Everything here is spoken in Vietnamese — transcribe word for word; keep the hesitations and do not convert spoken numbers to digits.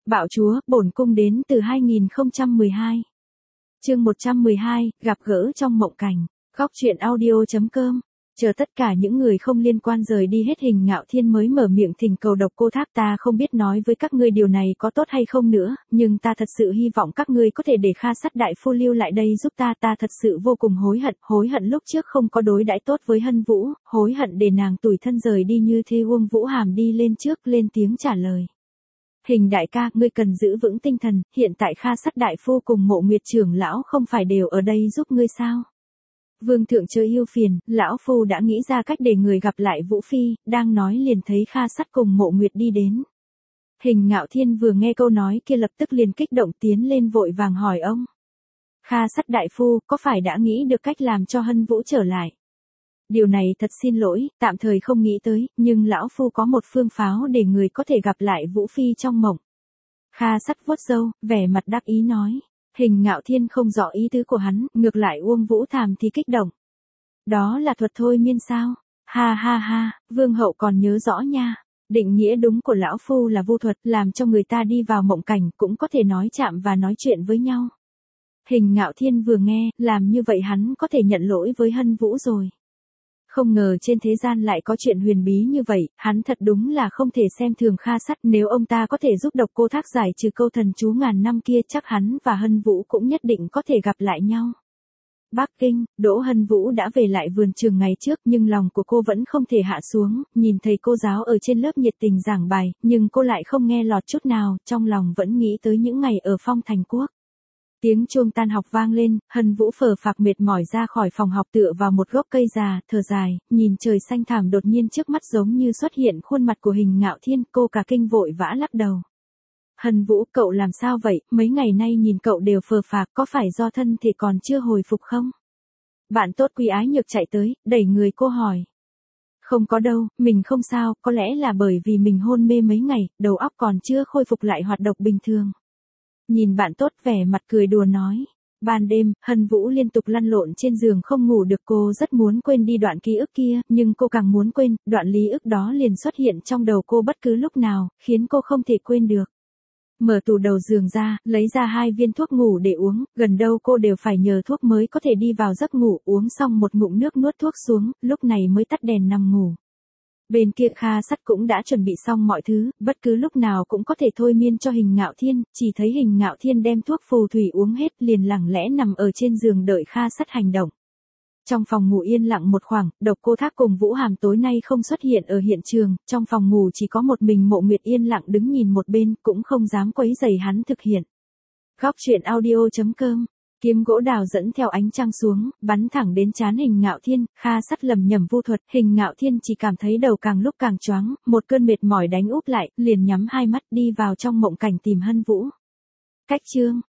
Bạo chúa, bổn cung đến từ hai nghìn không trăm mười hai. Chương một trăm mười hai, gặp gỡ trong mộng cảnh. Góc truyện audio chấm com. Chờ tất cả những người không liên quan rời đi hết, Hình Ngạo Thiên mới mở miệng thỉnh cầu Độc Cô Thác, ta không biết nói với các ngươi điều này có tốt hay không nữa, nhưng ta thật sự hy vọng các ngươi có thể để Kha Sắt đại phu lưu lại đây giúp ta, ta thật sự vô cùng hối hận, hối hận lúc trước không có đối đãi tốt với Hân Vũ, hối hận để nàng tủi thân rời đi như thế. Uông Vũ Hàm đi lên trước lên tiếng trả lời. Hình đại ca, ngươi cần giữ vững tinh thần, hiện tại Kha Sắt đại phu cùng Mộ Nguyệt trưởng lão không phải đều ở đây giúp ngươi sao? Vương thượng chớ yêu phiền, lão phu đã nghĩ ra cách để người gặp lại Vũ Phi, đang nói liền thấy Kha Sắt cùng Mộ Nguyệt đi đến. Hình Ngạo Thiên vừa nghe câu nói kia lập tức liền kích động tiến lên vội vàng hỏi ông. Kha Sắt đại phu, có phải đã nghĩ được cách làm cho Hân Vũ trở lại? Điều này thật xin lỗi, tạm thời không nghĩ tới, nhưng lão phu có một phương pháo để người có thể gặp lại Vũ Phi trong mộng. Kha Sắt vuốt râu, vẻ mặt đắc ý nói. Hình Ngạo Thiên không rõ ý tứ của hắn, ngược lại Uông Vũ Thàm thì kích động. Đó là thuật thôi miên sao? Ha ha ha, vương hậu còn nhớ rõ nha. Định nghĩa đúng của lão phu là vu thuật, làm cho người ta đi vào mộng cảnh cũng có thể nói chạm và nói chuyện với nhau. Hình Ngạo Thiên vừa nghe, làm như vậy hắn có thể nhận lỗi với Hân Vũ rồi. Không ngờ trên thế gian lại có chuyện huyền bí như vậy, hắn thật đúng là không thể xem thường Kha Sắt, nếu ông ta có thể giúp Độc Cô Thác giải trừ câu thần chú ngàn năm kia, chắc hắn và Hân Vũ cũng nhất định có thể gặp lại nhau. Bắc Kinh, Đỗ Hân Vũ đã về lại vườn trường ngày trước, nhưng lòng của cô vẫn không thể hạ xuống, nhìn thầy cô giáo ở trên lớp nhiệt tình giảng bài, nhưng cô lại không nghe lọt chút nào, trong lòng vẫn nghĩ tới những ngày ở Phong Thành Quốc. Tiếng chuông tan học vang lên, Hân Vũ phờ phạc mệt mỏi ra khỏi phòng học tựa vào một gốc cây già, thở dài, nhìn trời xanh thẳm, đột nhiên trước mắt giống như xuất hiện khuôn mặt của Hình Ngạo Thiên, cô cả kinh vội vã lắc đầu. Hân Vũ, cậu làm sao vậy, mấy ngày nay nhìn cậu đều phờ phạc, có phải do thân thể còn chưa hồi phục không? Bạn tốt Quý Ái Nhược chạy tới, đẩy người cô hỏi. Không có đâu, mình không sao, có lẽ là bởi vì mình hôn mê mấy ngày, đầu óc còn chưa khôi phục lại hoạt động bình thường. Nhìn bạn tốt vẻ mặt cười đùa nói. Ban đêm, Hân Vũ liên tục lăn lộn trên giường không ngủ được, cô rất muốn quên đi đoạn ký ức kia, nhưng cô càng muốn quên, đoạn lý ức đó liền xuất hiện trong đầu cô bất cứ lúc nào, khiến cô không thể quên được. Mở tủ đầu giường ra, lấy ra hai viên thuốc ngủ để uống, gần đâu cô đều phải nhờ thuốc mới có thể đi vào giấc ngủ, uống xong một ngụm nước nuốt thuốc xuống, lúc này mới tắt đèn nằm ngủ. Bên kia Kha Sắt cũng đã chuẩn bị xong mọi thứ, bất cứ lúc nào cũng có thể thôi miên cho Hình Ngạo Thiên, chỉ thấy Hình Ngạo Thiên đem thuốc phù thủy uống hết liền lẳng lẽ nằm ở trên giường đợi Kha Sắt hành động. Trong phòng ngủ yên lặng một khoảng, Độc Cô Thác cùng Vũ Hàm tối nay không xuất hiện ở hiện trường, trong phòng ngủ chỉ có một mình Mộ Nguyệt yên lặng đứng nhìn một bên, cũng không dám quấy rầy hắn thực hiện. Góc truyện audio chấm com. Kiếm gỗ đào dẫn theo ánh trăng xuống, bắn thẳng đến trán Hình Ngạo Thiên, Kha Sắt lầm nhầm vu thuật, Hình Ngạo Thiên chỉ cảm thấy đầu càng lúc càng choáng, một cơn mệt mỏi đánh úp lại, liền nhắm hai mắt đi vào trong mộng cảnh tìm Hân Vũ. Cách chương